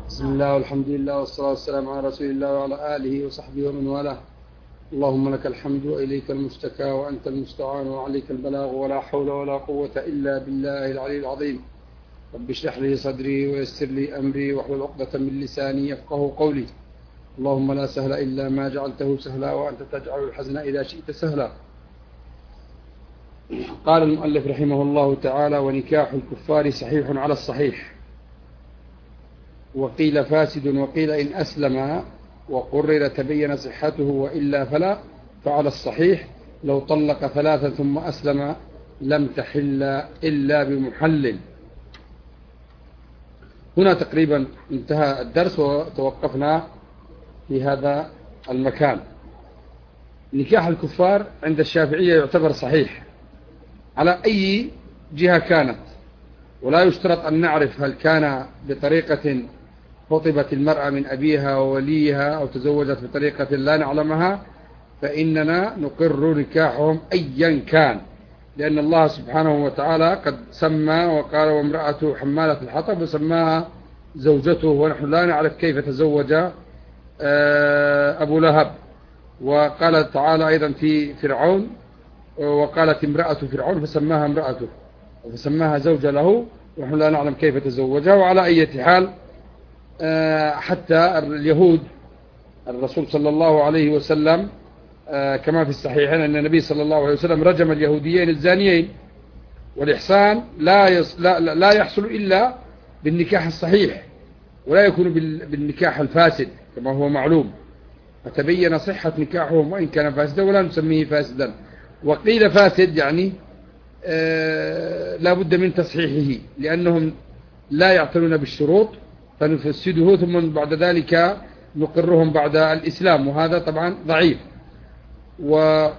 بسم الله والحمد لله والصلاة والسلام على رسول الله وعلى آله وصحبه ومن والاه. اللهم لك الحمد وإليك المشتكى وأنت المستعان وعليك البلاغ ولا حول ولا قوة إلا بالله العلي العظيم. رب اشرح لي صدري ويسر لي أمري واحلل عقدة من لساني يفقه قولي. اللهم لا سهل إلا ما جعلته سهلا وأنت تجعل الحزن إذا شئت سهلا. قال المؤلف رحمه الله تعالى: ونكاح الكفار صحيح على الصحيح، وقيل فاسد، وقيل إن أسلم وقرر تبين صحته وإلا فلا، فعلى الصحيح لو طلق ثلاثة ثم أسلم لم تحل إلا بمحلل. هنا تقريبا انتهى الدرس وتوقفنا في هذا المكان. نكاح الكفار عند الشافعية يعتبر صحيح على أي جهة كانت، ولا يشترط أن نعرف هل كان بطريقة خطبت المرأة من أبيها ووليها أو تزوجت بطريقة لا نعلمها، فإننا نقر نكاحهم أيا كان، لأن الله سبحانه وتعالى قد سمى وقال: وامرأته حمالة الحطب، وسماها زوجته، ونحن لا نعرف كيف تزوج أبو لهب. وقال تعالى أيضا في فرعون: وقالت امرأة فرعون، فسماها امرأته وفسماها زوجة له، ونحن لا نعلم كيف تزوجها. وعلى أي حال حتى اليهود، الرسول صلى الله عليه وسلم كما في الصحيحين أن النبي صلى الله عليه وسلم رجم اليهوديين الزانيين، والإحسان لا يحصل إلا بالنكاح الصحيح، ولا يكون بالنكاح الفاسد كما هو معلوم، فتبين صحة نكاحهم وإن كان فاسدا ولا نسميه فاسدا. وقيل فاسد يعني لا بد من تصحيحه، لأنهم لا يعتنون بالشروط فنفسده ثم بعد ذلك نقرهم بعد الإسلام، وهذا طبعا ضعيف. وقال: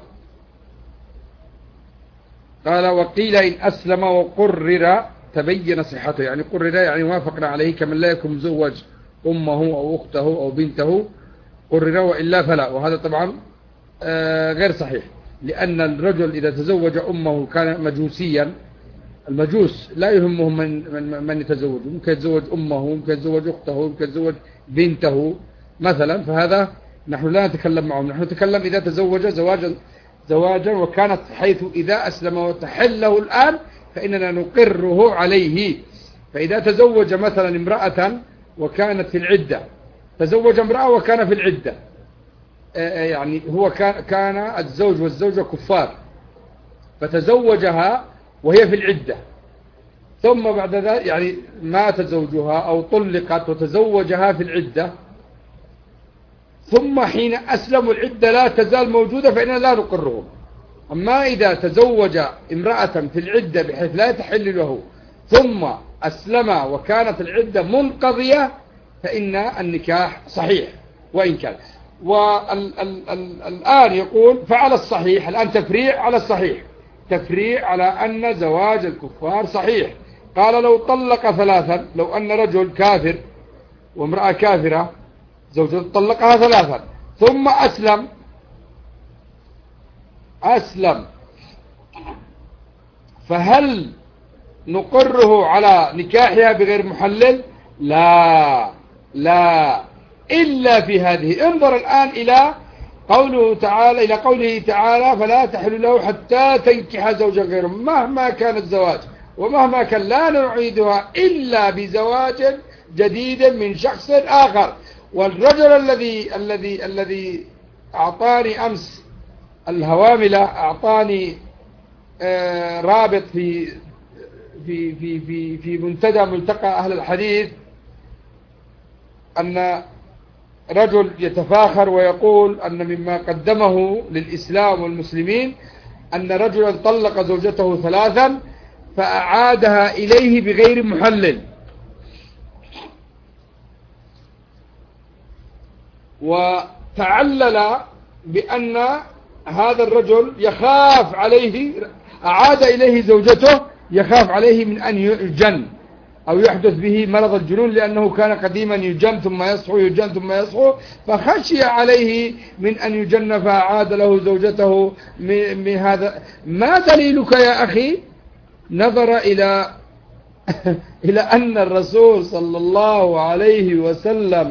وقيل إن أسلم وقرر تبين صحته، يعني قرر يعني وافقنا عليه كمن لا يكون مزوج أمه أو أخته أو بنته، قرر وإلا فلا، وهذا طبعا غير صحيح، لأن الرجل إذا تزوج أمه كان مجوسيا. المجوس لا يهمهم من يتزوج، ممكن يتزوج أمه، ممكن يتزوج أخته، ممكن يتزوج بنته مثلا، فهذا نحن لا نتكلم معهم. نحن نتكلم إذا تزوج زواجا وكانت حيث إذا أسلم وتحله الآن فإننا نقره عليه. فإذا تزوج مثلا امرأة وكانت في العدة، تزوج امرأة وكان في العدة، يعني هو كان الزوج والزوجة كفار، فتزوجها وهي في العدة، ثم بعد ذلك يعني مات زوجها أو طلقت وتزوجها في العدة، ثم حين أسلموا العدة لا تزال موجودة، فإننا لا نقرهم. أما إذا تزوج امرأة في العدة بحيث لا تحل له ثم أسلم وكانت العدة منقضية فإن النكاح صحيح وإن كان. والآن يقول فعلى الصحيح، الآن تفريع على الصحيح، تفريع على أن زواج الكفار صحيح. قال: لو طلق ثلاثا، لو أن رجل كافر وامرأة كافرة زوجته طلقها ثلاثا ثم أسلم، فهل نقره على نكاحها بغير محلل؟ لا إلا في هذه. انظر الآن إلى قوله تعالى: فلا تحل له حتى تنكح زوجا غيره، مهما كان الزواج ومهما كان لا نعيدها إلا بزواج جديد من شخص آخر. والرجل الذي أعطاني أمس الهواملة، أعطاني رابط في منتدى ملتقى أهل الحديث، أن رجل يتفاخر ويقول أن مما قدمه للإسلام والمسلمين أن رجلا طلق زوجته ثلاثا فأعادها إليه بغير محلل، وتعلل بأن هذا الرجل يخاف عليه، أعاد إليه زوجته يخاف عليه من أن يجن أو يحدث به مرض الجنون، لأنه كان قديما يجن ثم يصحو، يجن ثم يصحو، فخشي عليه من أن يجن فأعاد له زوجته من هذا. ما دليلك يا أخي؟ نظر إلى إلى أن الرسول صلى الله عليه وسلم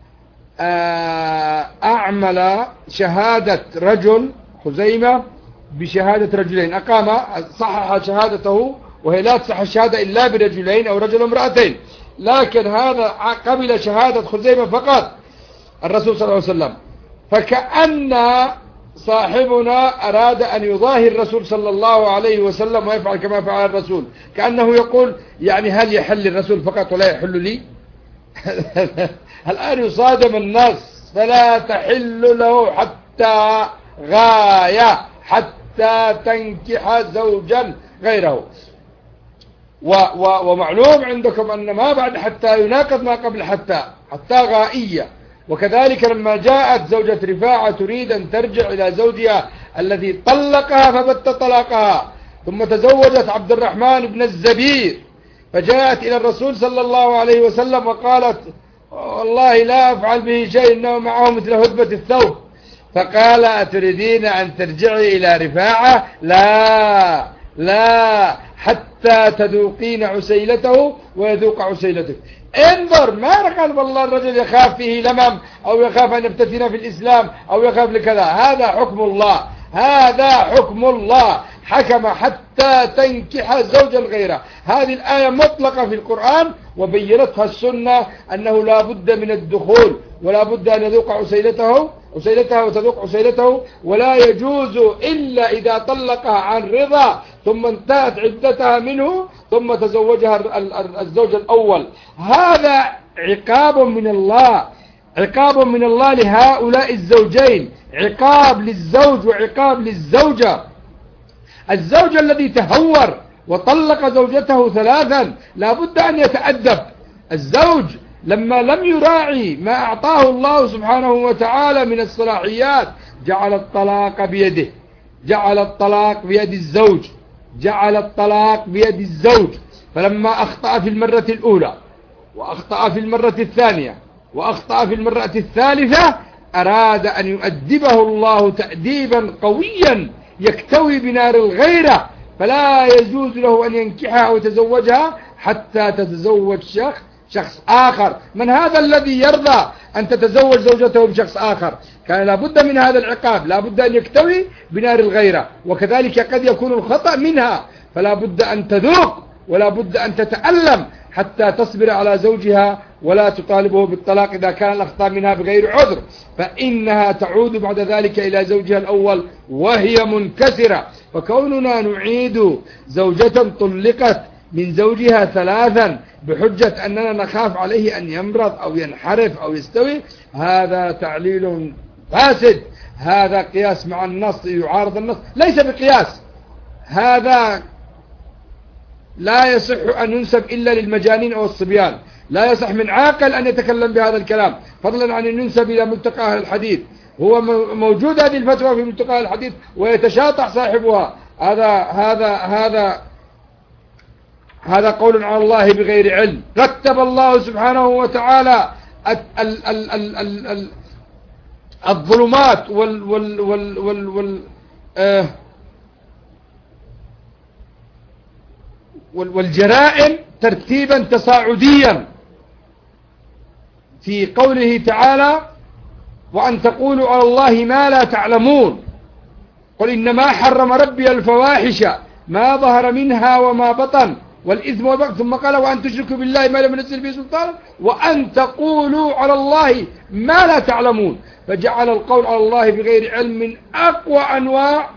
أعمل شهادة رجل خزيمة بشهادة رجلين، أقام صحح شهادته، وهي لا تصح الشهادة إلا برجلين أو رجل وامرأتين، لكن هذا قبل شهادة خزيمة فقط الرسول صلى الله عليه وسلم. فكأن صاحبنا أراد أن يظاهر الرسول صلى الله عليه وسلم ويفعل كما فعل الرسول، كأنه يقول يعني هل يحل الرسول فقط ولا يحل لي؟ الآن يصادم النص، فلا تحل له حتى غاية، حتى تنكح زوجا غيره. ومعلوم عندكم أن ما بعد حتى يناقض ما قبل حتى غائية. وكذلك لما جاءت زوجة رفاعة تريد أن ترجع إلى زوجها الذي طلقها فبت طلاقها، ثم تزوجت عبد الرحمن بن الزبير، فجاءت إلى الرسول صلى الله عليه وسلم وقالت والله لا أفعل به شيء إنه معه مثل هدبة الثوب. فقال أتريدين أن ترجعي إلى رفاعة؟ لا حتى تذوقين عسيلته ويذوق عسيلتك. انظر، ما قال والله الرجل يخاف فيه لمم أو يخاف أن يفتتن في الإسلام أو يخاف لكذا، هذا حكم الله، هذا حكم الله، حكم حتى تنكح زوجا غيره. هذه الآية مطلقة في القرآن، وبينتها السنة أنه لا بد من الدخول، ولا بد أن يذوق عسيلتها وتذوق عسيلته، ولا يجوز إلا إذا طلقها عن رضا ثم انتهت عدتها منه ثم تزوجها الزوج الأول. هذا عقاب من الله، عقاب من الله لهؤلاء الزوجين، عقاب للزوج وعقاب للزوجة. الزوج الذي تهور وطلق زوجته ثلاثا لا بد أن يتأدب. الزوج لما لم يراعي ما أعطاه الله سبحانه وتعالى من الصلاحيات جعل الطلاق بيده، جعل الطلاق بيد الزوج، جعل الطلاق بيد الزوج. فلما أخطأ في المرة الأولى وأخطأ في المرة الثانية وأخطأ في المرة الثالثة أراد أن يؤدبه الله تأديبا قويا يكتوي بنار الغيرة، فلا يجوز له أن ينكحها ويتزوجها حتى تتزوج شخص آخر. من هذا الذي يرضى أن تتزوج زوجته بشخص آخر؟ كان لابد من هذا العقاب، لابد أن يكتوي بنار الغيرة. وكذلك قد يكون الخطأ منها، فلا بد أن تذوق ولا بد أن تتألم حتى تصبر على زوجها ولا تطالبه بالطلاق إذا كان الأخطاء منها بغير عذر، فإنها تعود بعد ذلك إلى زوجها الأول وهي منكسرة. فكوننا نعيد زوجة طلقت من زوجها ثلاثا بحجة أننا نخاف عليه أن يمرض أو ينحرف أو يستوي، هذا تعليل فاسد، هذا قياس مع النص يعارض النص، ليس بقياس، هذا لا يصح أن ينسب إلا للمجانين أو الصبيان، لا يصح من عاقل أن يتكلم بهذا الكلام، فضلا عن أن ينسب إلى ملتقى أهل الحديث. هو موجود هذه الفتوى في ملتقى أهل الحديث ويتشاطح صاحبها. هذا قول على الله بغير علم. رتب الله سبحانه وتعالى الظلمات والجرائم ترتيبا تصاعديا في قوله تعالى وأن تقولوا على الله ما لا تعلمون. قل إنما حرم ربي الفواحش ما ظهر منها وما بطن والإثم والبغي، ثم قال وأن تشركوا بالله ما لم ينزل به سلطان وأن تقولوا على الله ما لا تعلمون. فجعل القول على الله بغير علم من أقوى أنواع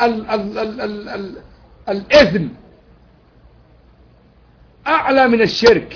الإثم، أعلى من الشرك.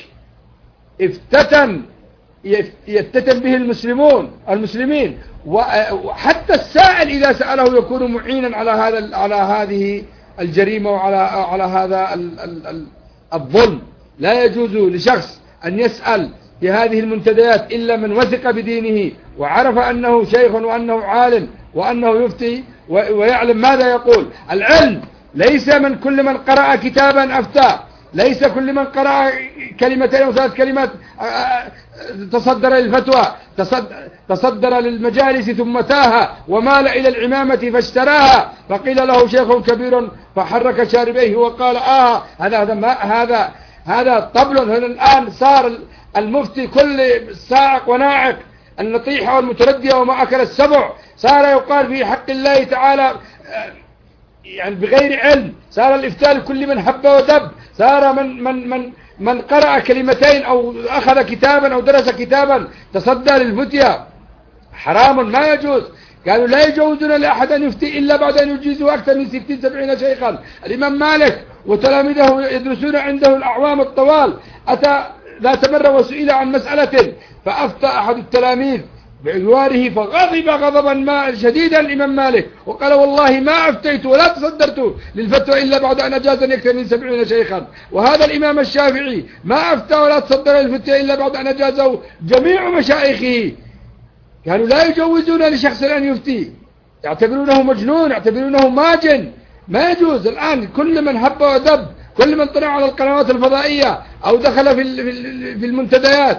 يفتتن به المسلمين، وحتى السائل إذا سأله يكون معينا على هذه الجريمة وعلى هذا الظلم. لا يجوز لشخص أن يسأل في هذه المنتديات إلا من وثق بدينه وعرف أنه شيخ وأنه عالم وأنه يفتي ويعلم ماذا يقول. العلم ليس من كل من قرأ كتابا أفتى، ليس كل من قرأ كلمتين أو ثلاث كلمات تصدر للفتوى، تصدر للمجالس ثم تاه ومال إلى العمامة فاشتراها، فقيل له شيخ كبير فحرك شاربيه وقال هذا هذا طبل. هنا الآن صار المفتي كل سائق وناعق، النطيحة والمتردية وما أكل السبع، صار يقال في حق الله تعالى يعني بغير علم، صار الإفتاء لكل من هب ودب، صار من قرأ كلمتين أو أخذ كتابا أو درس كتابا تصدى للفتية، حرام ما يجوز. قالوا لا يجوزون لأحد أن يفتي إلا بعد أن يجيزوا أكثر من 60-70 شيخا. الإمام مالك وتلاميذه يدرسون عنده الأعوام الطوال، أتى ذات مرة وسئل عن مسألة فأفتى أحد التلاميذ بعواره فغضب غضبا شديدا الإمام مالك وقال والله ما أفتيت ولا تصدرت للفتوى إلا بعد أن أجازني أكثر من 70 شيخا. وهذا الإمام الشافعي ما أفتى ولا تصدر للفتوى إلا بعد أن أجازه جميع مشايخه. كانوا لا يجوزون لشخص أن يفتي، يعتبرونه مجنون، يعتبرونه ماجن، ما يجوز. الآن كل من هب ودب، كل من طلع على القنوات الفضائية أو دخل في المنتديات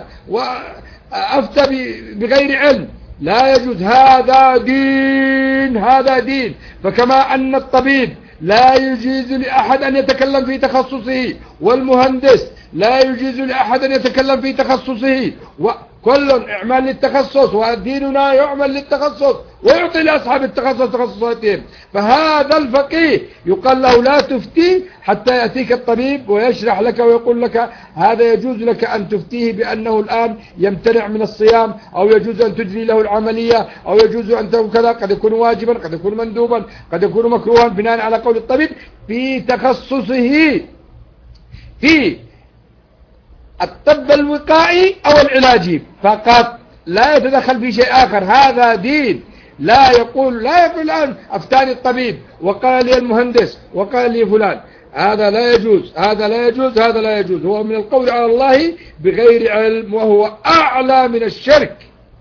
وأفتى بغير علم لا يجوز. هذا دين، هذا دين. فكما أن الطبيب لا يجيز لأحد أن يتكلم في تخصصه، والمهندس لا يجيز لأحد أن يتكلم في تخصصه، وكل اعمال للتخصص، وديننا يعمل للتخصص ويعطي لأصحاب التخصص تخصصاتهم. فهذا الفقيه يقال له لا تفتي حتى يأتيك الطبيب ويشرح لك ويقول لك هذا يجوز لك أن تفتيه بأنه الآن يمتنع من الصيام، أو يجوز أن تجري له العملية، أو يجوز أن تكون كذا، قد يكون واجبا، قد يكون مندوبا، قد يكون مكروها بناء على قول الطبيب في تخصصه في الطب الوقائي أو العلاجي فقط، لا يتدخل في شيء آخر. هذا دين. لا يقول الآن أفتاني الطبيب وقال لي المهندس وقال لي فلان، هذا لا يجوز، هذا لا يجوز، هذا لا يجوز. هو من القول على الله بغير علم، وهو أعلى من الشرك.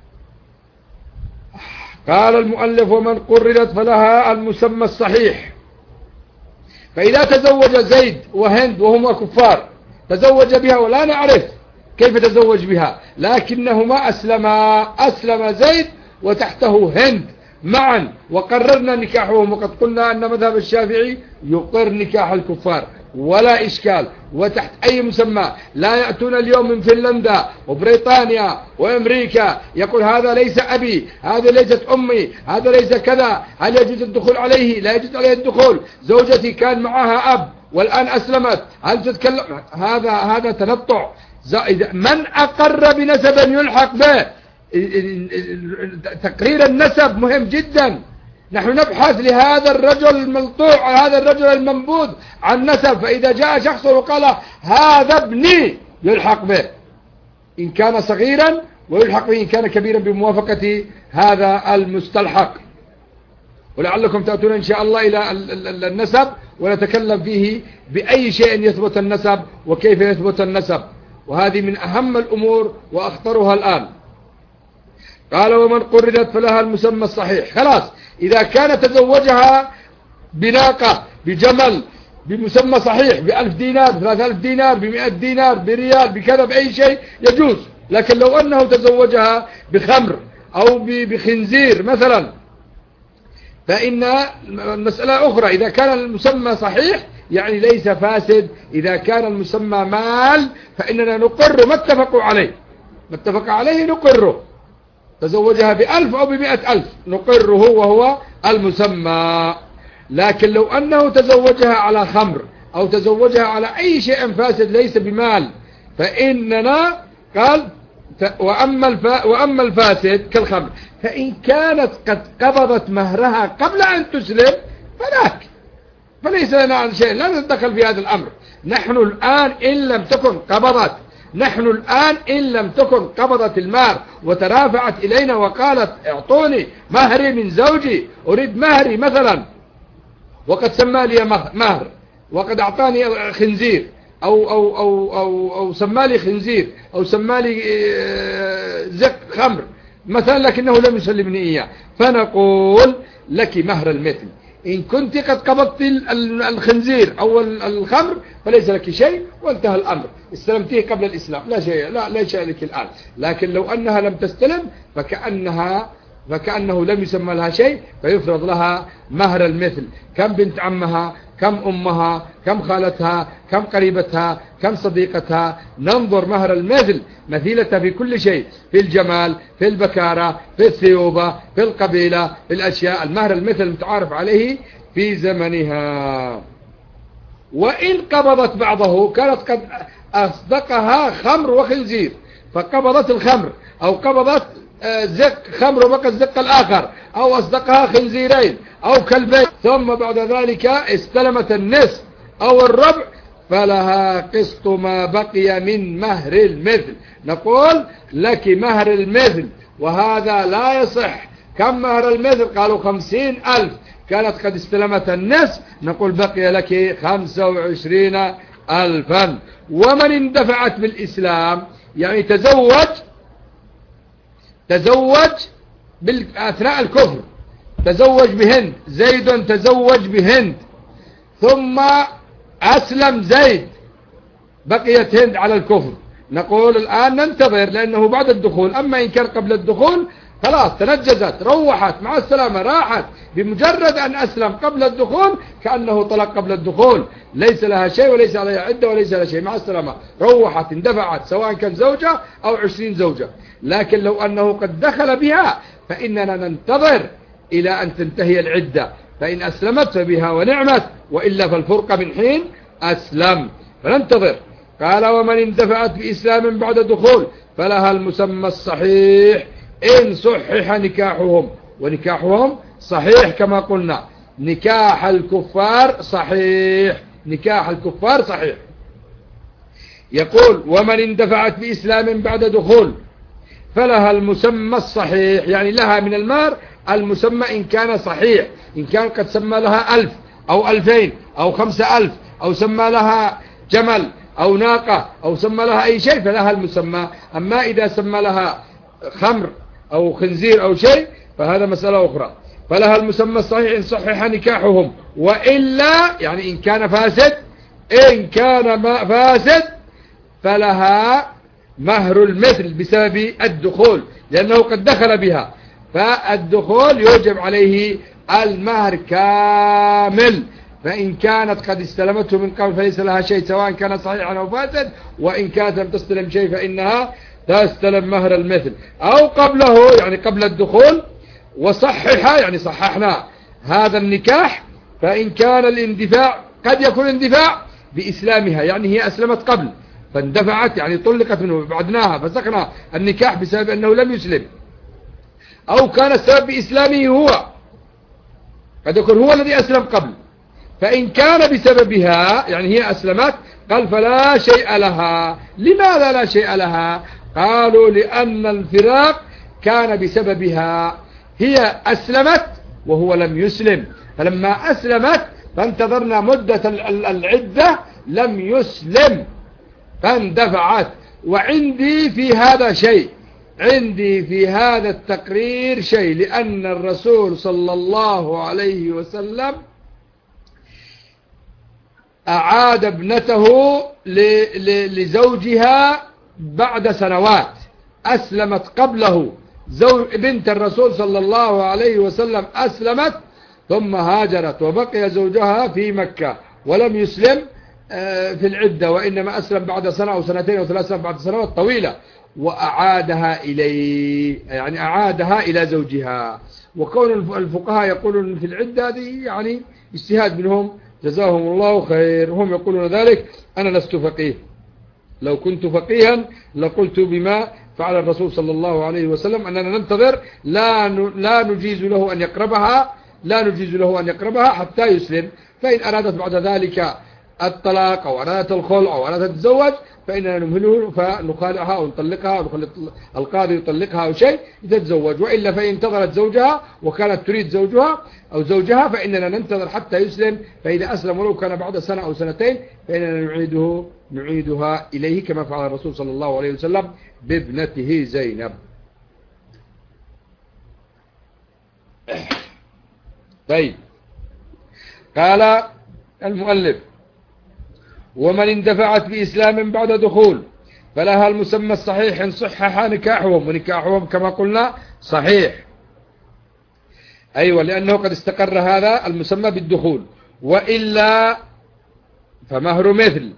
قال المؤلف ومن قررت فلها المسمى الصحيح. فإذا تزوج زيد وهند وهما كفار، تزوج بها ولا نعرف كيف تزوج بها، لكنهما أسلم زيد وتحته هند معا وقررنا نكاحهم. وقد قلنا أن مذهب الشافعي يقر نكاح الكفار ولا إشكال وتحت أي مسمى. لا يأتون اليوم من فنلندا وبريطانيا وأمريكا يقول هذا ليس أبي، هذا ليست أمي، هذا ليس كذا، هل يجوز الدخول عليه؟ لا يجوز عليه الدخول. زوجتي كان معها أب والآن أسلمت، هل تتكلم؟ هذا تنطع. من أقر بنسب يلحق به، تقرير النسب مهم جدا. نحن نبحث لهذا الرجل الملطوع، هذا الرجل المنبوذ عن نسب. فإذا جاء شخص وقال هذا ابني يلحق به إن كان صغيرا، ويلحق به إن كان كبيرا بموافقة هذا المستلحق. ولعلكم تأتون إن شاء الله إلى النسب ونتكلم فيه بأي شيء يثبت النسب وكيف يثبت النسب، وهذه من أهم الأمور وأخطرها الآن. قال ومن قررت فلها المسمى الصحيح. خلاص، إذا كان تزوجها بناقة، بجمل، بمسمى صحيح، ب1000 دينار، ب3000 دينار، ب100 دينار، بريال، بكذا، بأي شيء يجوز. لكن لو أنه تزوجها بخمر أو بخنزير مثلا فإن المسألة أخرى. إذا كان المسمى صحيح يعني ليس فاسد. إذا كان المسمى مال فإننا نقر ما اتفقوا عليه، ما اتفق عليه نقره. تزوجها ب1000 أو ب100,000 نقره وهو المسمى. لكن لو أنه تزوجها على خمر أو تزوجها على أي شيء فاسد ليس بمال فإننا قال وأما الفاسد كالخمر فإن كانت قد قبضت مهرها قبل أن تسلم فذاك فليس لنا عن شيء، لا نتدخل في هذا الأمر. نحن الآن إن لم تكن قبضت المال وترافعت إلينا وقالت اعطوني مهري من زوجي، أريد مهري مثلا، وقد سمى لي مهر وقد أعطاني خنزير أو سمى لي خنزير أو سمى لي زق خمر مثلا، لكنه لم يسلمني إياه، فنقول لك مهر المثل. إن كنت قد قبضت الخنزير أو الخمر فليس لك شيء وانتهى الأمر، استلمتيه قبل الإسلام لا شيء لك الآن. لكن لو أنها لم تستلم فكأنها فكأنه لم يسمى لها شيء، فيفرض لها مهر المثل. كم بنت عمها، كم أمها، كم خالتها، كم قريبتها، كم صديقتها، ننظر مهر المثل مثيلة في كل شيء، في الجمال، في البكارة، في الثيوبة، في القبيلة، في الأشياء. المهر المثل المتعارف عليه في زمنها. وإن قبضت بعضه كانت قد أصدقها خمر وخنزير، فقبضت الخمر أو قبضت زق خمر وبقى الزق الآخر، أو أصدقها خنزيرين أو كلبين، ثم بعد ذلك استلمت النصف أو الربع، فلها قسط ما بقي من مهر المثل. نقول لك مهر المثل، وهذا لا يصح. كم مهر المثل؟ قالوا 50,000. كانت قد استلمت النصف، نقول بقي لك 25,000. ومن اندفعت بالإسلام، يعني تزوج أثناء الكفر، تزوج بهند، زيد تزوج بهند، ثم أسلم زيد، بقيت هند على الكفر. نقول الآن ننتظر، لأنه بعد الدخول. أما إن كان قبل الدخول خلاص تنجزت، روحت مع السلامة، راحت. بمجرد أن أسلم قبل الدخول كأنه طلق قبل الدخول، ليس لها شيء وليس عليها عدة وليس لها شيء، مع السلامة، روحت، اندفعت، سواء كان زوجة أو 20 زوجة. لكن لو أنه قد دخل بها فإننا ننتظر إلى أن تنتهي العدة، فإن أسلمت فبها ونعمت، وإلا فالفرقة من حين أسلم، فننتظر. قال: ومن اندفعت بإسلام بعد دخول فلها المسمى الصحيح إن صحح نكاحهم. ونكاحهم صحيح كما قلنا، نكاح الكفار صحيح، نكاح الكفار صحيح. يقول: ومن اندفعت بإسلام بعد دخول فلها المسمى الصحيح، يعني لها من المال المسمى إن كان صحيح. إن كان قد سمى لها 1000 أو 2000 أو 5000 أو سمى لها جمل أو ناقة أو سمى لها أي شيء فلها المسمى. أما إذا سمى لها خمر أو خنزير أو شيء فهذا مسألة أخرى. فلها المسمى الصحيح إن صحح نكاحهم، وإلا يعني إن كان فاسد، إن كان فاسد فلها مهر المثل بسبب الدخول، لأنه قد دخل بها، فالدخول يوجب عليه المهر كامل. فإن كانت قد استلمته من قبل فليس لها شيء، سواء كان صحيحا أو فاسد. وإن كانت لم تستلم شيء فإنها تستلم مهر المثل. أو قبله يعني قبل الدخول، وصحح يعني صححنا هذا النكاح. فإن كان الاندفاع قد يكون اندفاع بإسلامها، يعني هي أسلمت قبل فاندفعت، يعني طلقت منه، بعدناها فسقنا النكاح بسبب أنه لم يسلم. أو كان السبب بإسلامه هو، قد يكون هو الذي أسلم قبل. فإن كان بسببها يعني هي أسلمت، قال فلا شيء لها. لماذا لا شيء لها؟ قالوا لأن الفراق كان بسببها، هي أسلمت وهو لم يسلم، فلما أسلمت فانتظرنا مدة العدة لم يسلم فاندفعت. وعندي في هذا شيء، عندي في هذا التقرير شيء، لأن الرسول صلى الله عليه وسلم أعاد ابنته لزوجها بعد سنوات، أسلمت قبله. بنت الرسول صلى الله عليه وسلم أسلمت ثم هاجرت، وبقي زوجها في مكة ولم يسلم في العدة، وإنما أسلم بعد سنة أو سنتين أو 3 سنوات، بعد سنوات طويلة، وأعادها إليه، يعني أعادها إلى زوجها. وكون الفقهاء يقولون في العدة هذه يعني اجتهاد منهم جزاهم الله خير، هم يقولون ذلك. أنا لست فقيه، لو كنت فقيها لقلت بما فعل الرسول صلى الله عليه وسلم، أننا ننتظر، لا نجيز له أن يقربها، لا نجيز له أن يقربها حتى يسلم. فإن أرادت بعد ذلك الطلاق أو أرادت الخلع أو أرادت تتزوج فإننا نمهله، فنخالعها أو نطلقها، أو القاضي يطلقها أو شيء تتزوج. وإلا فإن انتظرت زوجها وكانت تريد زوجها أو زوجها فإننا ننتظر حتى يسلم. فإذا أسلم ولو كان بعد سنة أو سنتين فإننا نعيدها إليه، كما فعل الرسول صلى الله عليه وسلم بابنته زينب. طيب، قال المؤلف: ومن اندفعت بإسلام بعد دخول فلها المسمى الصحيح إن صحح نكاحهم. ونكاحهم كما قلنا صحيح. أيوة، لأنه قد استقر هذا المسمى بالدخول، وإلا فمهر مثل،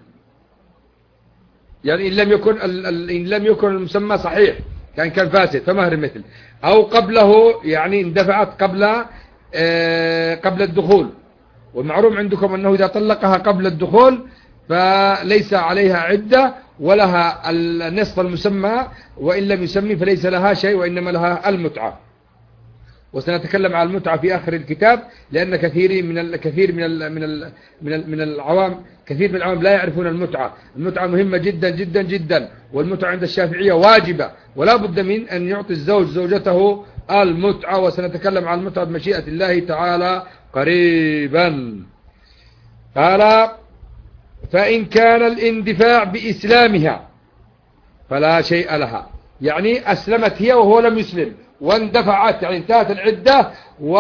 يعني إن لم يكن المسمى صحيح كان فاسد فمهر مثل، أو قبله يعني اندفعت قبل الدخول. والمعروف عندكم أنه إذا طلقها قبل الدخول فليس عليها عدة ولها النصف المسمى، وإن لم يسمي فليس لها شيء وإنما لها المتعة. وسنتكلم عن المتعة في آخر الكتاب، لأن كثير من العوام لا يعرفون المتعة. المتعة مهمة جدا جدا جدا، والمتعة عند الشافعية واجبة، ولا بد من أن يعطي الزوج زوجته المتعة، وسنتكلم عن المتعة بمشيئة الله تعالى قريبا. قال: فإن كان الاندفاع بإسلامها فلا شيء لها، يعني أسلمت هي وهو لم يسلم واندفعت، يعني انتهت العدة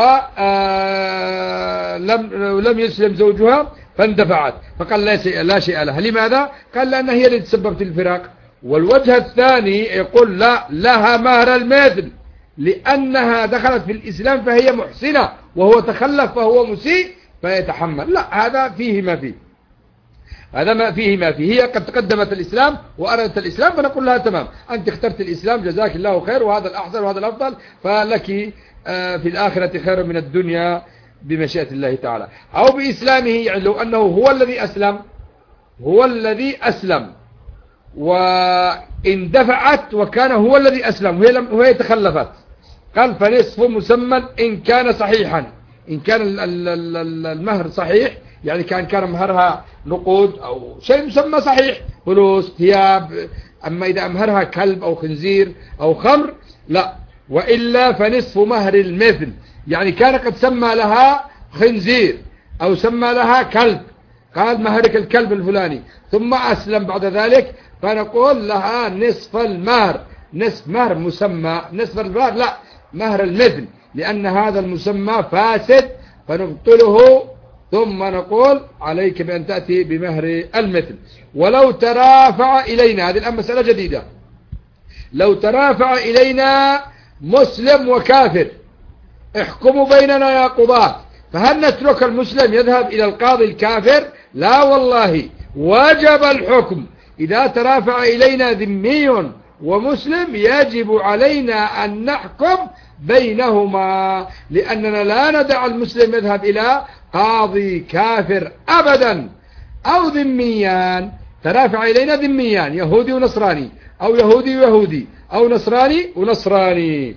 ولم يسلم زوجها فاندفعت، فقال لا شيء لها. لماذا؟ قال لأنها هي اللي تسببت الفراق. والوجه الثاني يقول لا، لها مهر المثل، لأنها دخلت في الإسلام فهي محسنة وهو تخلف فهو مسيء فيتحمل. لا، هذا فيه ما فيه، هذا ما فيه. هي قد تقدمت الإسلام وأردت الإسلام، فنقول لها تمام، أنت اخترت الإسلام جزاك الله خير، وهذا الأحسن وهذا الأفضل، فلك في الآخرة خير من الدنيا بمشيئة الله تعالى. أو بإسلامه، يعني لو أنه هو الذي أسلم واندفعت وكان هو الذي أسلم وهي تخلفت، قال: فنصف مسمى إن كان صحيحا، إن كان المهر صحيح، يعني كان مهرها نقود أو شيء مسمى صحيح، فلوس، ثياب. أما إذا مهرها كلب أو خنزير أو خمر لا. وإلا فنصف مهر المثل، يعني كان قد سمى لها خنزير أو سمى لها كلب، قال: مهرك الكلب الفلاني، ثم أسلم بعد ذلك، فنقول لها نصف المهر، نصف مهر مسمى، نصف المهر لا، مهر المثل، لأن هذا المسمى فاسد فنبطله، ثم نقول: عليك بأن تأتي بمهر المثل. ولو ترافع إلينا، هذه الآن مسألة جديدة، لو ترافع إلينا مسلم وكافر، احكموا بيننا يا قضاة، فهل نترك المسلم يذهب إلى القاضي الكافر؟ لا والله، وجب الحكم. إذا ترافع إلينا ذمي ومسلم يجب علينا أن نحكم بينهما، لأننا لا ندع المسلم يذهب إلى قاضي كافر أبدا. أو ذميان، ترافع إلينا ذميان، يهودي ونصراني، أو يهودي ويهودي، أو نصراني ونصراني،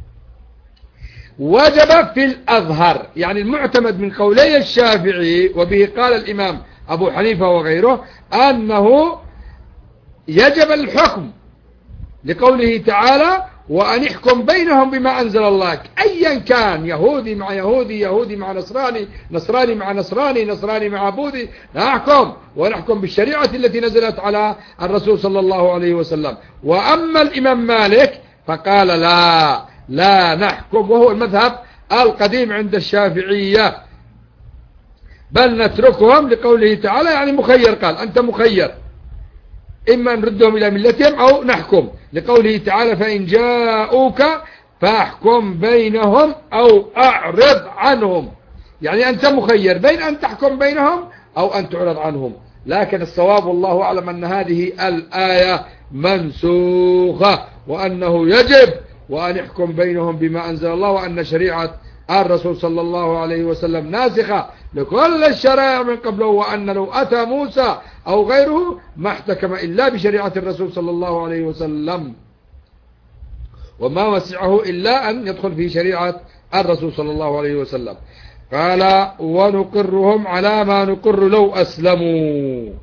وجب في الأظهر، يعني المعتمد من قولي الشافعي وبه قال الإمام أبو حنيفة وغيره، أنه يجب الحكم لقوله تعالى: وأن يحكم بينهم بما أنزل الله. أيا كان، يهودي مع يهودي، يهودي مع نصراني، نصراني مع نصراني، نصراني مع بوذي، نحكم ونحكم بالشريعة التي نزلت على الرسول صلى الله عليه وسلم. وأما الإمام مالك فقال لا نحكم، وهو المذهب القديم عند الشافعية، بل نتركهم لقوله تعالى، يعني مخير، قال أنت مخير، إما نردهم إلى ملتهم أو نحكم، لقوله تعالى: فإن جاءوك فاحكم بينهم أو أعرض عنهم، يعني أنت مخير بين أن تحكم بينهم أو أن تعرض عنهم. لكن الصواب والله أعلم أن هذه الآية منسوخة، وأنه يجب وأن يحكم بينهم بما أنزل الله، وأن شريعة الرسول صلى الله عليه وسلم ناسخة لكل الشرائع من قبله، وأن لو أتى موسى أو غيره ما احتكم إلا بشريعة الرسول صلى الله عليه وسلم، وما وسعه إلا أن يدخل في شريعة الرسول صلى الله عليه وسلم. قال: ونقرهم على ما نقر لو أسلموا.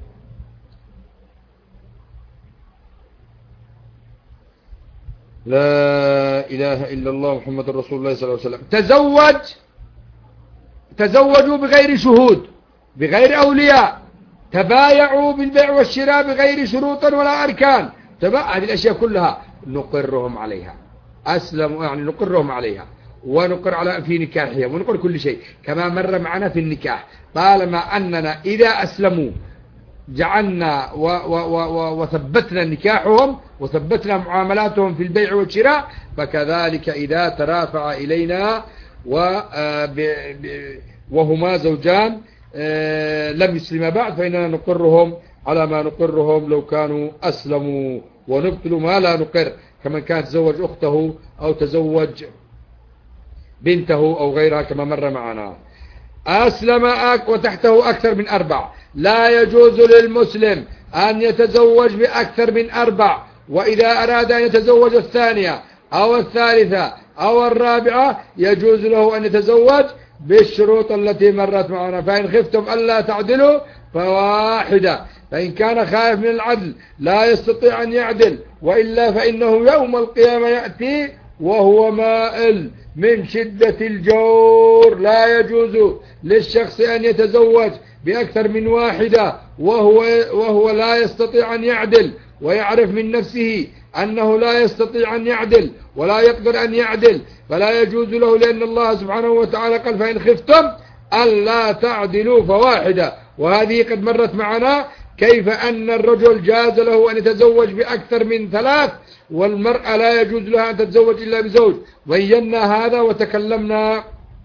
لا إله إلا الله محمد رسول الله صلى الله عليه وسلم. تزوجوا بغير شهود، بغير أولياء، تبايعوا بالبيع والشراء بغير شروط ولا أركان، هذه الأشياء كلها نقرهم عليها، أسلموا يعني نقرهم عليها، ونقر على في نكاحهم، ونقر كل شيء كما مر معنا في النكاح، طالما أننا إذا أسلموا جعلنا وثبتنا نكاحهم وثبتنا معاملاتهم في البيع والشراء، فكذلك إذا ترافع إلينا وهما زوجان لم يسلما بعد، فإننا نقرهم على ما نقرهم لو كانوا أسلموا، ونبطل ما لا نقر، كمن كان تزوج أخته أو تزوج بنته أو غيرها كما مر معنا. أسلم وتحته أكثر من 4. لا يجوز للمسلم أن يتزوج بأكثر من 4، وإذا أراد أن يتزوج الثانية أو الثالثة أو الرابعة يجوز له أن يتزوج بالشروط التي مرت معنا. فإن خفتم ألا تعدلوا فواحدة، فإن كان خائف من العدل لا يستطيع أن يعدل، وإلا فإنه يوم القيامة يأتي وهو مائل من شدة الجور. لا يجوز للشخص أن يتزوج بأكثر من واحدة وهو لا يستطيع أن يعدل، ويعرف من نفسه أنه لا يستطيع أن يعدل ولا يقدر أن يعدل، فلا يجوز له، لأن الله سبحانه وتعالى قال فإن خفتم ألا تعدلوا فواحدة. وهذه قد مرت معنا كيف أن الرجل جاز له أن يتزوج بأكثر من 3، والمرأة لا يجوز لها أن تتزوج إلا بزوج. بينا هذا وتكلمنا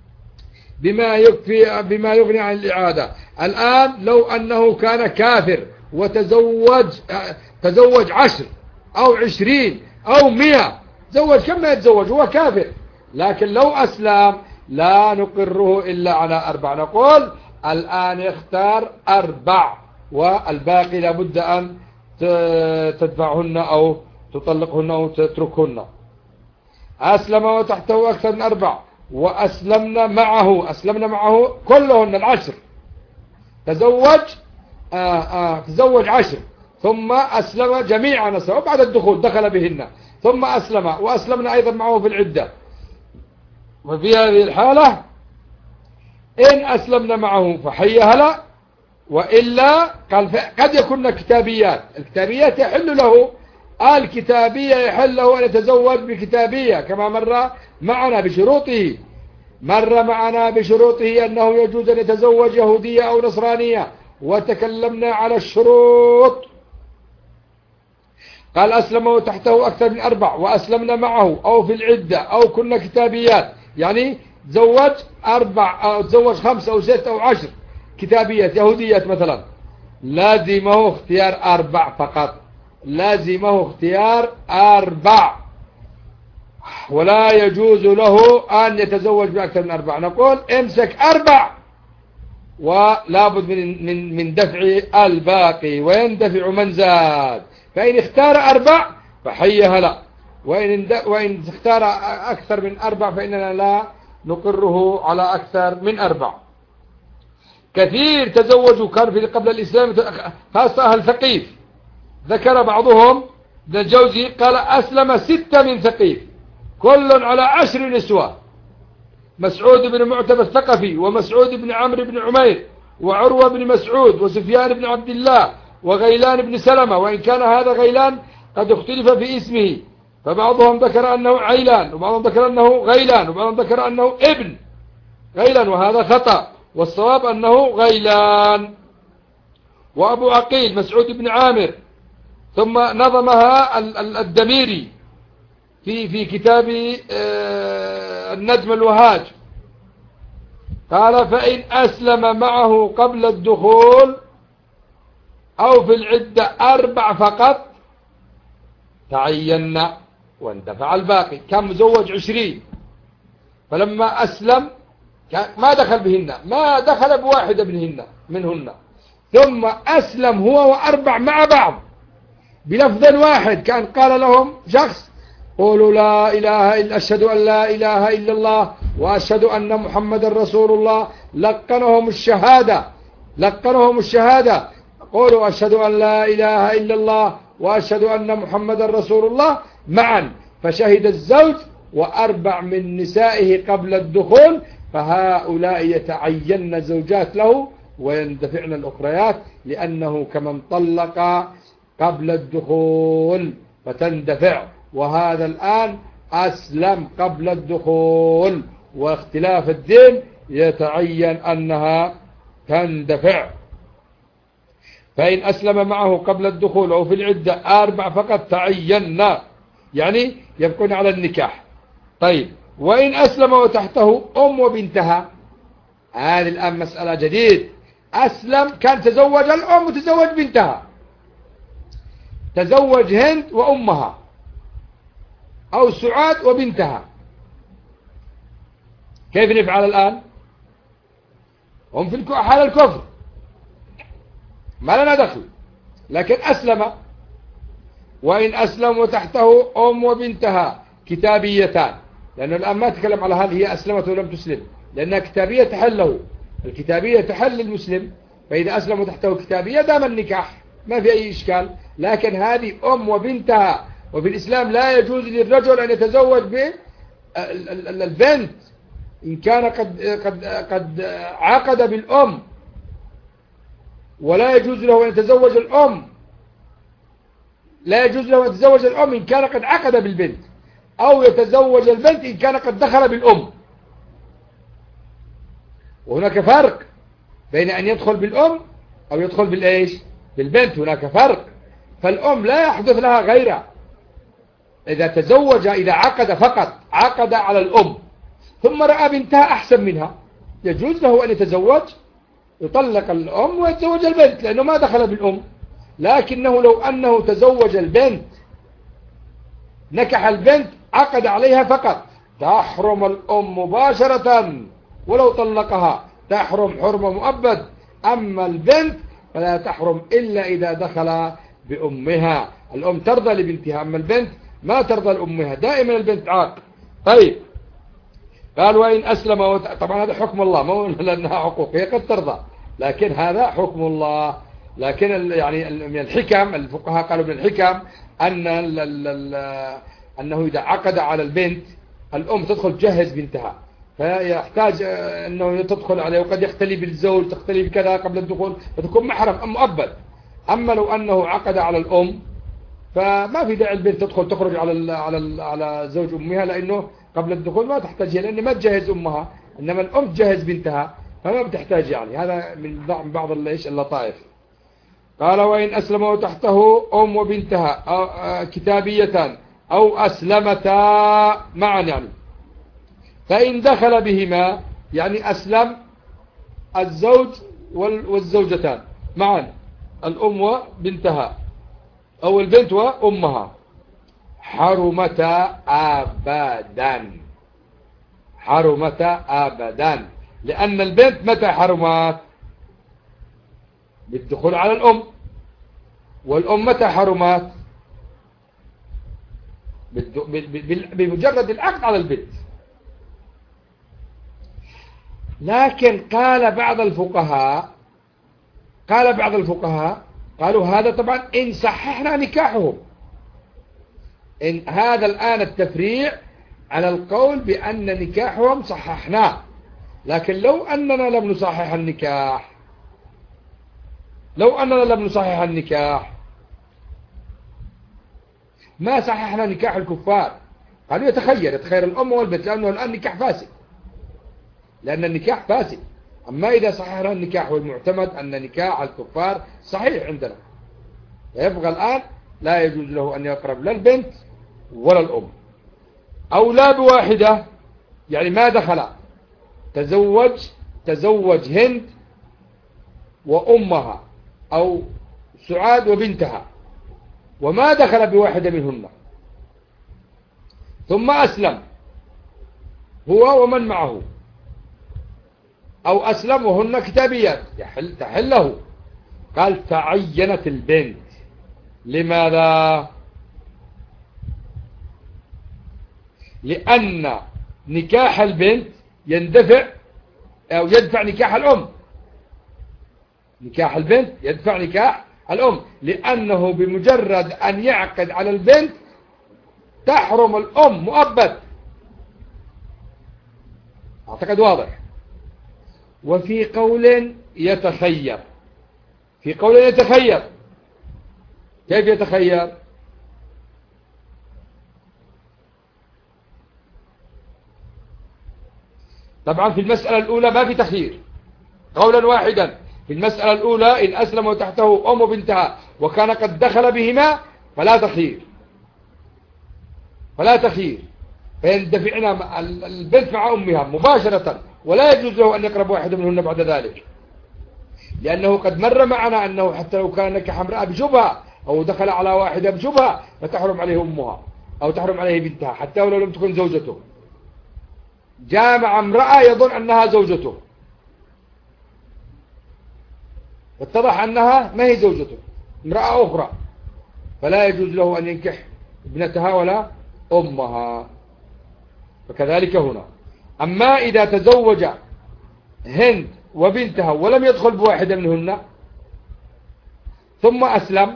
بما يغني عن الإعادة. الآن لو أنه كان كافر تزوج 10 أو 20 أو 100، تزوج كم ما يتزوج هو كافر، لكن لو أسلم لا نقره إلا على 4. نقول الآن يختار 4، والباقي لابد أن تدفعهن أو تطلقهن أو تتركهن. أسلم وتحته أكثر من 4 وأسلمنا معه كلهن 10. تزوج 10 ثم أسلم جميعا، وبعد الدخول دخل بهن ثم أسلم وأسلمنا أيضا معه في العدة. وفي هذه الحالة إن أسلمنا معه فحي هلا، وإلا قال قد يكون كتابيات. الكتابيات يحل له، الكتابية يحل له أن يتزوج بكتابية كما مر معنا بشروطه أنه يجوز أن يتزوج يهودية أو نصرانية، وتكلمنا على الشروط. قال أسلم تحته أكثر من 4 وأسلمنا معه أو في العدة أو كنا كتابيات، يعني تزوج 4 أو تزوج 5 أو 6 أو 10 كتابيات يهوديات مثلا، لازمه اختيار 4 فقط، لازمه اختيار 4، ولا يجوز له أن يتزوج بأكثر من 4. نقول امسك 4 ولا بد من دفع الباقي، ويندفع من زاد. فإن اختار 4 فحي هلا، وإن اختار أكثر من 4 فإننا لا نقره على أكثر من 4. كثير تزوجوا كان في قبل الإسلام، خاصة أهل ثقيف. ذكر بعضهم ابن الجوزي قال أسلم 6 من ثقيف كل على 10 نسوة: مسعود بن معتب الثقفي، ومسعود بن عمرو بن عمير، وعروة بن مسعود، وسفيان بن عبد الله، وغيلان بن سلمة، وإن كان هذا غيلان قد اختلف في اسمه، فبعضهم ذكر أنه عيلان، وبعضهم ذكر أنه غيلان، وبعضهم ذكر أنه ابن غيلان، وهذا خطأ، والصواب أنه غيلان. وأبو عقيل مسعود بن عامر. ثم نظمها الدميري في كتاب النجم الوهاج، قال فإن أسلم معه قبل الدخول أو في العدة 4 فقط تعيننا واندفع الباقي. كان مزوج 20، فلما أسلم ما دخل بهن، ما دخل بواحدة منهن، ثم أسلم هو و4 مع بعض بلفظ واحد. كان قال لهم شخص قولوا لا إله إلا، أشهد أن لا إله إلا الله وأشهد أن محمد رسول الله، لقنهم الشهادة، قولوا أشهد أن لا إله إلا الله وأشهد أن محمد رسول الله معا. فشهد الزوج و4 من نسائه قبل الدخول، فهؤلاء يتعين زوجات له ويندفعن الأخريات، لأنه كمن طلق قبل الدخول فتندفع. وهذا الآن أسلم قبل الدخول، واختلاف الدين يتعين أنها تندفع. فإن أسلم معه قبل الدخول أو في العدة 4 فقط تعيننا، يعني يبقون على النكاح. طيب، وإن أسلم وتحته أم وبنتها، هذه الآن مسألة جديد. أسلم كان تزوج الأم وتزوج بنتها، تزوج هند وأمها أو سعاد وبنتها، كيف نفعل الآن؟ هم في حال الكفر ما لنا دخل، لكن أسلم. وإن أسلم وتحته أم وبنتها كتابيتان، لأنه الآن ما تكلم على هل هي أسلمت ولم تسلم، لأنها كتابية تحل له، الكتابية تحل للمسلم، فإذا أسلم وتحته كتابية دام النكاح ما في أي إشكال. لكن هذه أم وبنتها، وفي الإسلام لا يجوز للرجل أن يتزوج بالبنت إن كان قد عقد بالأم، ولا يجوز له أن يتزوج الأم، لا يجوز له أن يتزوج الأم إن كان قد عقد بالبنت، أو يتزوج البنت إن كان قد دخل بالأم. وهناك فرق بين أن يدخل بالأم أو يدخل بالإيش؟ بالبنت، هناك فرق. فالأم لا يحدث لها غيره، إذا تزوج، إذا عقد فقط عقد على الأم ثم رأى بنتها أحسن منها، يجوز له أن يتزوج، يطلق الأم ويتزوج البنت لأنه ما دخل بالأم. لكنه لو أنه تزوج البنت، نكح البنت، عقد عليها فقط، تحرم الأم مباشرة ولو طلقها، تحرم حرمة مؤبد. أما البنت فلا تحرم إلا إذا دخل بأمها، الأم ترضى لبنتها، أما البنت ما ترضى لأمها، دائما البنت عاق. طيب قال وإن أسلم طبعا هذا حكم الله، مو لأنها حقوق، هي قد ترضى، لكن هذا حكم الله. لكن يعني من الحكم، الفقهاء قالوا من الحكم أنه إذا عقد على البنت، الأم تدخل تجهز بنتها، فيحتاج أنه تدخل عليه، وقد يختلي بالزوج، تختلي بكذا قبل الدخول، فتكون محرم مؤبد. أما لو أنه عقد على الأم فما في داعي البنت تدخل تخرج على زوج أمها، لأنه قبل الدخول ما تحتاجها، لأن ما تجهز أمها، إنما الأم تجهز بنتها فما بتحتاج. يعني هذا من بعض اللطائف. قال وإن أسلموا تحته أم وبنتها أو كتابية أو أسلمتا معا، يعني فإن دخل بهما، يعني أسلم الزوج والزوجتان معا، الأم وبنتها أو البنت وأمها، حرمتا أبدا، حرمتا أبدا. لأن البنت متى حرمت؟ بالدخول على الأم. والأم متى حرمت؟ بمجرد العقد على البنت. لكن قال بعض الفقهاء قالوا هذا طبعا إن صححنا نكاحهم، إن هذا الآن التفريع على القول بأن نكاحهم صححناه. لكن لو أننا لم نصحح النكاح، ما صححنا نكاح الكفار، قالوا يتخير الأم والبنت، لأنه الآن نكاح فاسد، لأن النكاح فاسد. أما إذا صححنا النكاح، والمعتمد أن نكاح الكفار صحيح عندنا، يبقى الآن لا يجوز له أن يقرب لا البنت ولا الأم، أو لا بواحدة، يعني ما دخل، تزوج هند وأمها أو سعاد وبنتها، وما دخل بواحدة منهن، ثم أسلم هو ومن معه، أو أسلم وهن كتابيات، تحل له. قال تعينت البنت. لماذا؟ لأن نكاح البنت يندفع أو يدفع نكاح الأم، نكاح البنت يدفع نكاح الأم، لأنه بمجرد أن يعقد على البنت تحرم الأم مؤبد. أعتقد واضح. وفي قول يتخير، كيف يتخير؟ طبعا في المسألة الأولى ما في تخيير، قولا واحدا. في المسألة الأولى إن أسلم تحته أم بنتها وكان قد دخل بهما فلا تخيير. فيندفعنا البنت مع أمها مباشرة، ولا يجوز له أن يقرب واحد منهن بعد ذلك، لأنه قد مر معنا أنه حتى لو كان نكح امرأة بشبهة أو دخل على واحدة بشبهة فتحرم عليه أمها أو تحرم عليه بنتها حتى ولو لم تكن زوجته. جامع امرأة يظن أنها زوجته، اتضح أنها ما هي زوجته، امرأة أخرى، فلا يجوز له أن ينكح ابنتها ولا أمها. فكذلك هنا. أما إذا تزوج هند وبنتها ولم يدخل بواحدة منهن ثم أسلم،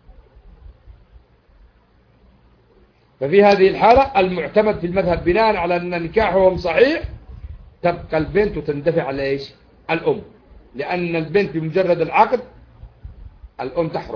ففي هذه الحالة المعتمد في المذهب بناء على أن نكاحهم صحيح تبقى البنت وتندفع على إيش؟ الأم، لأن البنت بمجرد العقد الأم تحرم،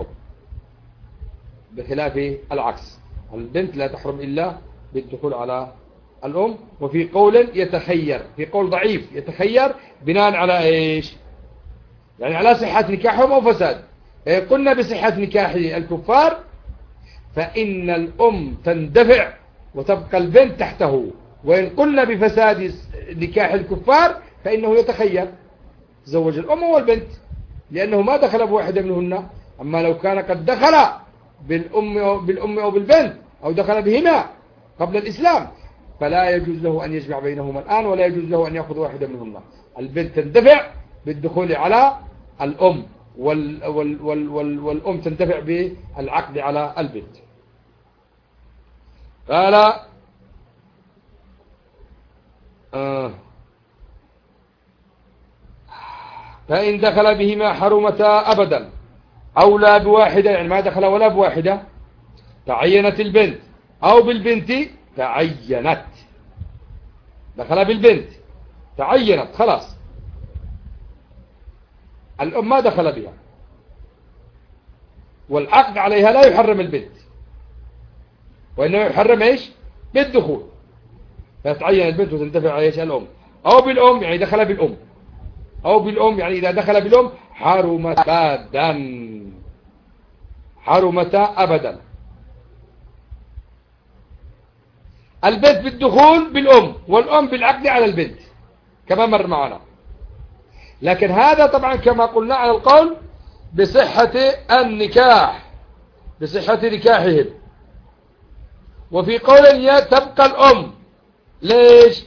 بخلاف العكس، البنت لا تحرم إلا بالدخول على الأم. وفي قول يتخير، في قول ضعيف يتخير بناء على إيش؟ يعني على صحة نكاحهم أو فساد. قلنا بصحة نكاح الكفار فإن الأم تندفع وتبقى البنت تحته، وإن قلنا بفساد نكاح الكفار فإنه يتخير تزوج الأم والبنت لأنه ما دخل بواحدة منهن. أما لو كان قد دخل بالأم أو بالبنت أو دخل بهما قبل الإسلام فلا يجوز له أن يجمع بينهما الآن، ولا يجوز له أن يأخذ واحدة منهن. البنت تندفع بالدخول على الأم والأم تندفع بالعقد على البنت. قال فإن دخل بهما حرمتا أبدا أو لا بواحدة، يعني ما دخل ولا بواحدة تعينت البنت، أو بالبنت تعينت، دخل بالبنت تعينت خلاص، الأم ما دخل بها والعقد عليها لا يحرم البنت، وإنما يحرم إيش؟ بالدخول، فتعين البنت وتنتفع على إيش؟ الأم. أو بالأم يعني دخل بالأم، أو بالأم يعني إذا دخل بالأم حرمت أبدا، حرمتا أبدا. البنت بالدخول بالأم والأم بالعقد على البنت كما مر معنا. لكن هذا طبعا كما قلنا على القول بصحة النكاح، بصحة نكاحهم. وفي قول تبقى الأم، ليش؟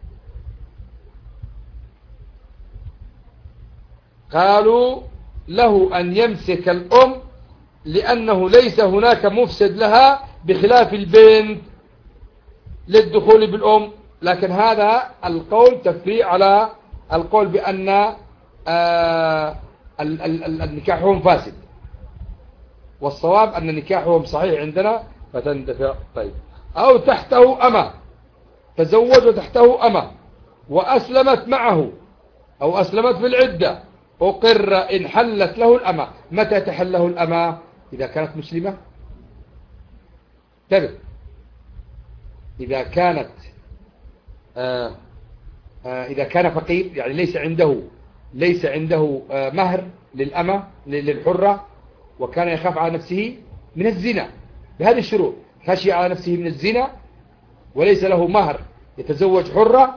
قالوا له أن يمسك الأم لأنه ليس هناك مفسد لها بخلاف البنت للدخول بالأم. لكن هذا القول تفريع على القول بأن النكاحهم فاسد، والصواب أن نكاحهم صحيح عندنا فتندفع. طيب، أو تحته أمة، تزوج تحته أمة وأسلمت معه أو أسلمت في العدة، أقر إن حلت له الأمة. متى تحل له الأمة؟ إذا كانت مسلمة. تبت إذا كانت إذا كان فقير، يعني ليس عنده مهر للأمة للحرة، وكان يخاف على نفسه من الزنا بهذه الشروط، خشي على نفسه من الزنا وليس له مهر يتزوج حرة،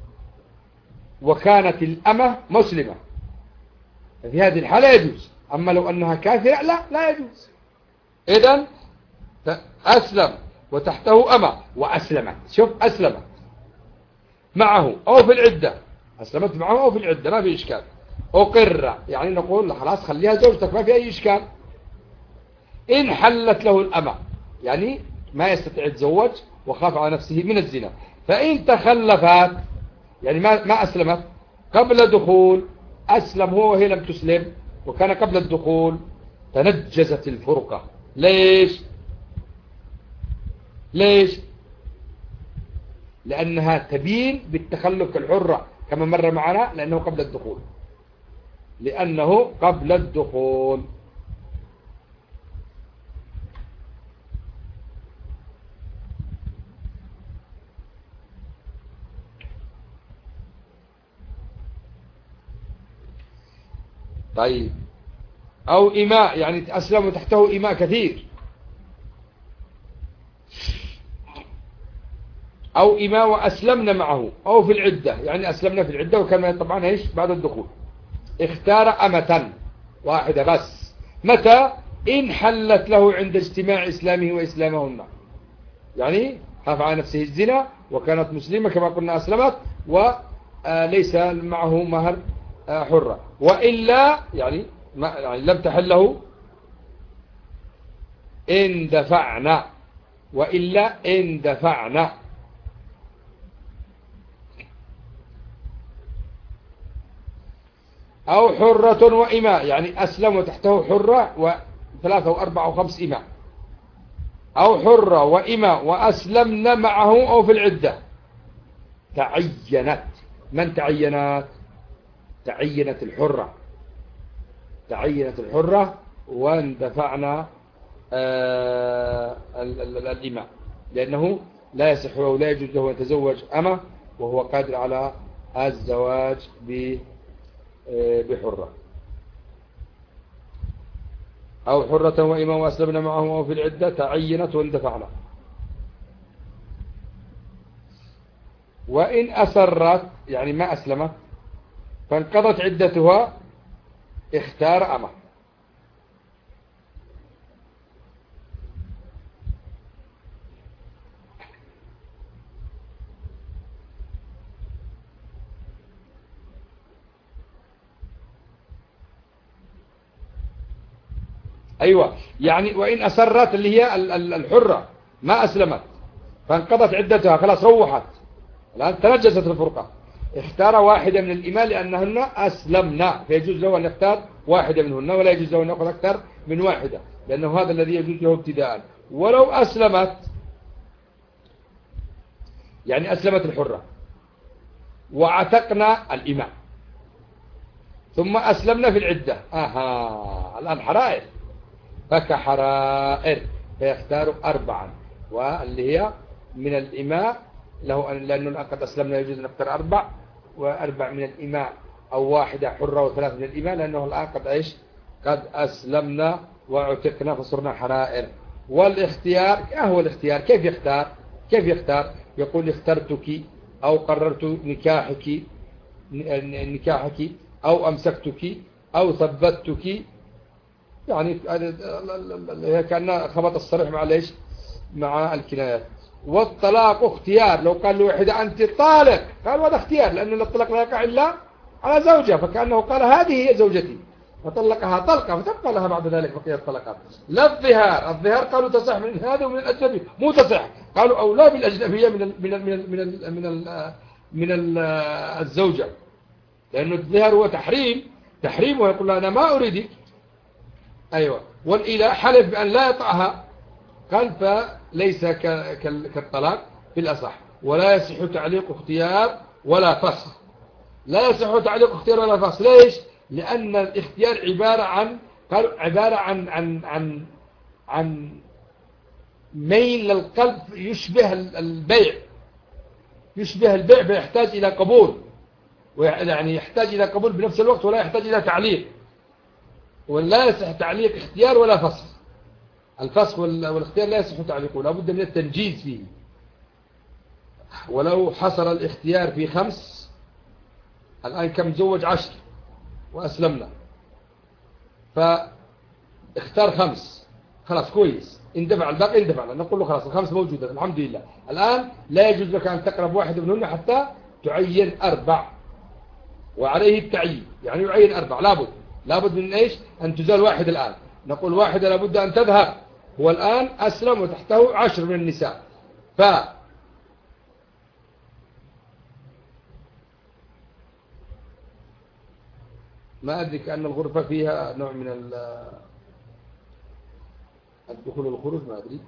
وكانت الأمة مسلمة، في هذه الحالة يجوز. أما لو أنها كافرة لا يجوز. إذن أسلم وتحته أمة وأسلمت، شوف أسلمت معه أو في العدة، أسلمت معه أو في العدة ما في إشكال. أقر يعني نقول خلاص خليها زوجتك ما في أي إشكال. إن حلت له الأمة يعني ما يستطيع يتزوج وخاف على نفسه من الزنا. فإن تخلفت يعني ما أسلمت قبل دخول، أسلم هو وهي لم تسلم وكان قبل الدخول، تنجزت الفرقة. ليش؟ لأنها تبين بالتخلف كالحرة كما مر معنا، لأنه قبل الدخول. طيب، أو إماء يعني أسلم تحته إماء كثير، أو إماء وأسلمنا معه، أو في العدة، يعني أسلمنا في العدة وكان طبعا إيش بعد الدخول. اختار أمة واحدة بس. متى؟ إن حلت له عند اجتماع إسلامه وإسلامهن، يعني خاف على نفسه الزنا وكانت مسلمة كما قلنا أسلمت وليس معه مهر حرة، وإلا يعني لم تحله إن دفعنا، وإلا إن دفعنا. أو حرة وإماء، يعني أسلم وتحته حرة وثلاثة وأربعة وخمس إماء، أو حرة وإماء وأسلمنا معه أو في العدة. تعينت. من تعينت؟ تعينت الحرة، تعينت الحرة واندفعنا الإماء، لأنه لا يصح له ولا يجوز له أن يتزوج أمة وهو قادر على الزواج بحرة. أو حرة وإماء وأسلمنا معه أو في العدة تعينت واندفعنا. وإن أسرت يعني ما أسلمت فانقضت عدتها اختار أمة. أيوة، يعني وإن أسرت اللي هي الحرة ما أسلمت فانقضت عدتها خلاص روحت الآن تنجست الفرقة، اختار واحدة من الإماء لأنهن أسلمنا، فيجوز له أن يختار واحدة منهن ولا يجوز له أن يأخذ أكثر من واحدة، لأنه هذا الذي يجوز له ابتداء. ولو أسلمت يعني أسلمت الحرة وعتقنا الإماء ثم أسلمنا في العدة، الآن حرائر، فكحرائر، فيختار أربعا، واللي هي من الإماء له لأنه قد أسلمنا يجوز أن نختار أربع، وأربع من الإماء أو واحدة حرة وثلاث من الإماء، لأنه الآن قد أسلمنا وعتقنا فصرنا حرائر. والاختيار هو الاختيار، كيف يختار؟ يقول اخترتك أو قررت نكاحك أو أمسكتك أو ثبتك، يعني كأنه خبط الصريح مع ليش مع الكنايات. والطلاق اختيار، لو قال له واحدة أنت طالق قال هذا اختيار، لأن الطلاق لا يقع إلا على زوجها، فكأنه قال هذه هي زوجتي فطلقها طلقة فتبقى لها بعد ذلك بقية الطلقات. لا الظهار قالوا تصح من هذا ومن الأجنبي، مو تصح، قالوا أو لا بالأجنبية من الزوجة، لأنه الظهار هو تحريم ويقول لها أنا ما أريدك. أيوة. والإله حلف بأن لا يطعها قال فليس كالطلاق بالأصح. ولا يصح تعليق اختيار ولا فسخ، لا يصح تعليق اختيار ولا فسخ. ليش؟ لأن الاختيار عبارة عن ميل للقلب يشبه البيع، فيحتاج إلى قبول، يعني يحتاج إلى قبول بنفس الوقت ولا يحتاج إلى تعليق. ولا يصح تعليق اختيار ولا فسخ. الفسخ والاختيار لا يصح تعليقه، لا بد من التنجيز فيه. ولو حصر الاختيار في 5، الآن كم زوج 10 وأسلمنا، فاختار 5 خلاص كويس، اندفع الباقي اندفع، نقول له خلاص ال5 موجودة الحمد لله. الآن لا يجوز لك أن تقرب واحدة منهن حتى تعين 4، وعليه التعيين، يعني يعين 4 لابد من إيش؟ أن تزال واحد. الآن نقول واحدة لابد أن تذهب، هو الآن أسلم وتحته 10 من النساء، ما أدري كأن الغرفة فيها نوع من الدخول والخروج، ما أدري.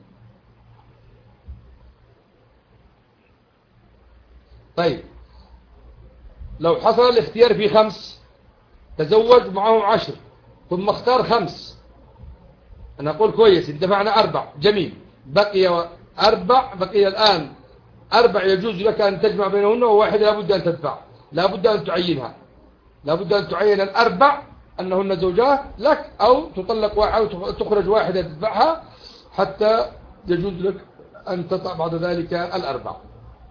طيب لو حصل الاختيار في 5، تزوج معه 10 ثم اختار 5، أنا أقول كويس اندفعنا 4 جميل، بقي 4، بقي الآن 4 يجوز لك أن تجمع بينهن، وواحدة لابد أن تدفع، لابد أن تعينها، لابد أن تعين ال4 أنهن زوجات لك، أو تطلق واحدة أو تخرج واحدة تدفعها حتى يجوز لك أن تطع بعد ذلك ال4.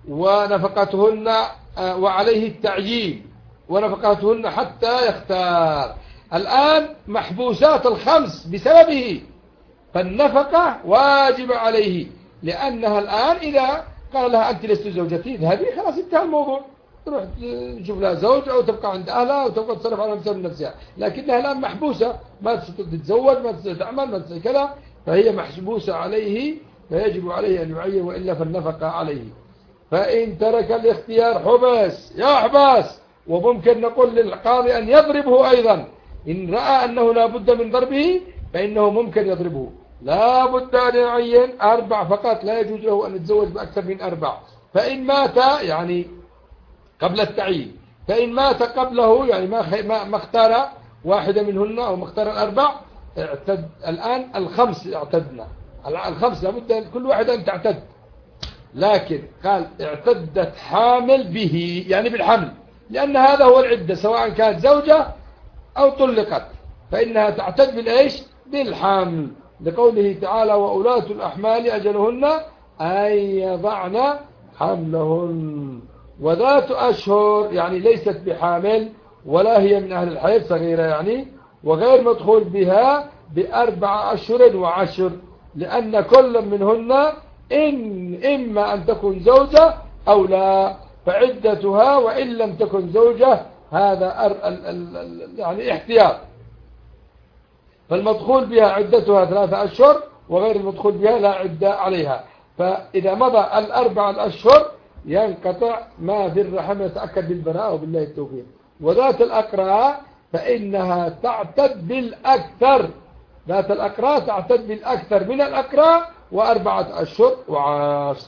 ونفقتهن وعليه التعيين ونفقتهن حتى يختار. الآن محبوسات الخمس بسببه، فالنفقة واجب عليه، لأنها الآن إذا قال لها أنت لست زوجتي اذهبي، خلاص انتهى الموضوع، تروح تشوف لها زوج أو تبقى عند أهلها أو تبقى تصرف على نفسها، لكنها الآن محبوسة، ما تستطيع تتزوج، ما تستطيع تعمل، ما تستطيع كذا، فهي محبوسة عليه، فيجب عليه أن يعين، وإلا فالنفقة عليه. فإن ترك الاختيار حبس يحبس، وممكن نقول للقاضي أن يضربه أيضا، إن رأى أنه لا بد من ضربه فإنه ممكن يضربه، لا بد أن يعين 4 فقط، لا يجوز له أن يتزوج بأكثر من 4. فإن مات يعني قبل التعيين، فإن مات قبله يعني ما اختار واحدة منهن أو ما اختار ال4 اعتد. الآن ال5 اعتدنا، ال5 لابد كل واحدة أن تعتد، لكن قال اعتدت حامل به يعني بالحمل، لأن هذا هو العدة، سواء كانت زوجة أو طلقت فإنها تعتد بالإيش؟ بالحمل، لقوله تعالى وأولاة الأحمال أجلهن أن يضعن حملهن. وذات أشهر يعني ليست بحامل ولا هي من أهل الحيض، صغيرة يعني، وغير مدخول بها ب4 أشهر و10، لأن كل منهن إما أن تكون زوجة أو لا، فعدتها وإن لم تكن زوجة هذا يعني احتياط. فالمدخول بها عدتها 3 أشهر، وغير المدخول بها لا عدة عليها. فإذا مضى ال4 الأشهر ينقطع ما في الرحم، يتأكد بالبراءة وبالله التوفيق. وذات الأقراء فإنها تعتد بالأكثر، ذات الأقراء تعتد بالأكثر من الأقراء، و4 أشهر و10.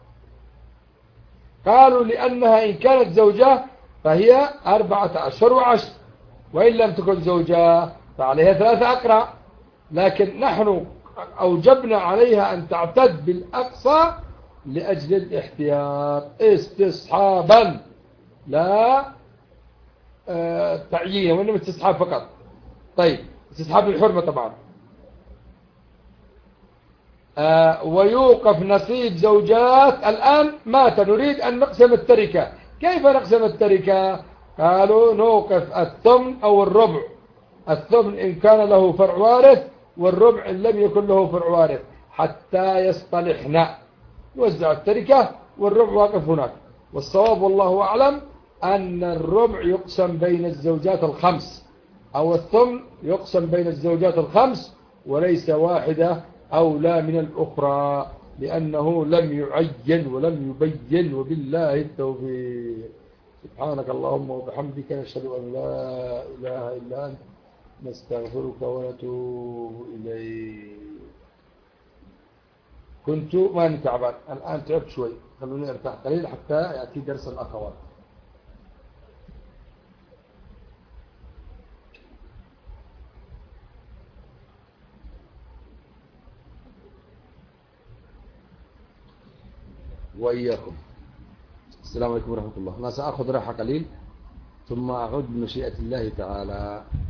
قالوا لأنها إن كانت زوجة فهي 4 أشهر و10، وإن لم تكن زوجة فعليها 3 أقراء، لكن نحن أوجبنا عليها أن تعتد بالأقصى لأجل الاحتياط استصحابا، لا تعيين، وإنما استصحاب فقط. طيب استصحاب الحرمة طبعا. ويوقف نصيب زوجات. الآن مات، نريد أن نقسم التركة. كيف نقسم التركة؟ قالوا نوقف الثمن أو الربع، الثمن إن كان له فرع وارث، والربع إن لم يكن له فرع وارث، حتى يصطلحنا. يوزع التركة والربع واقف هناك. والصواب والله أعلم أن الربع يقسم بين الزوجات ال5، أو الثمن يقسم بين الزوجات ال5، وليس واحدة أولى من الأخرى، لأنه لم يعين ولم يبين، وبالله التوفيق. سبحانك اللهم وبحمدك، نشهد أن لا إله إلا أنت، نستغفرك ونتوب إليك. كنت ماني تعبان، الآن تعبت شوي، خلوني ارتاح قليل حتى يأتي درس الأخوات. وإياكم. السلام عليكم ورحمة الله. أنا سأخذ راحة قليل ثم أعود بمشيئة الله تعالى.